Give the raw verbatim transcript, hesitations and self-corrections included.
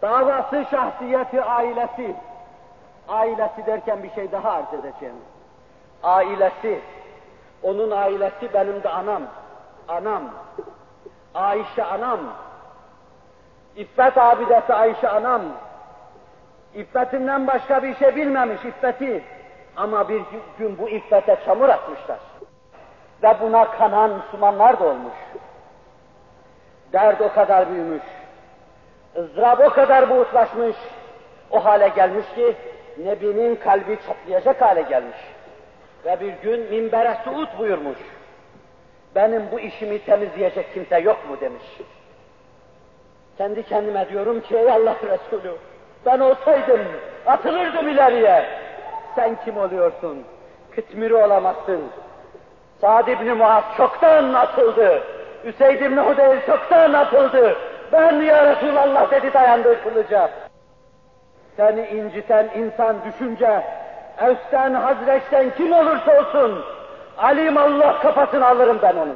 davası, şahsiyeti, ailesi. Ailesi derken bir şey daha arz edeceğim. Ailesi, onun ailesi benim de anam. Anam, Ayşe anam. İffet abidesi Ayşe anam. İffetinden başka bir şey bilmemiş iffeti. Ama bir gün bu iffete çamur atmışlar. Ve buna kanan Müslümanlar da olmuş. Dert o kadar büyümüş. ızdırap o kadar buğutlaşmış. O hale gelmiş ki Nebi'nin kalbi çatlayacak hale gelmiş. Ve bir gün minbere suud buyurmuş. Benim bu işimi temizleyecek kimse yok mu demiş. Kendi kendime diyorum ki ey Allah Resulü, ben olsaydım atılırdım ileriye. Sen kim oluyorsun? Kıtmiri olamazsın. Sa'd ibn Muaz çoktan atıldı. Üseyd ibn Hudeyr çoktan atıldı. Ben ya Resulallah dedi dayandığı kılıca. Seni inciten insan düşünce, Evs'ten, Hazreç'ten kim olursa olsun, alim Allah kafasını alırım ben onu.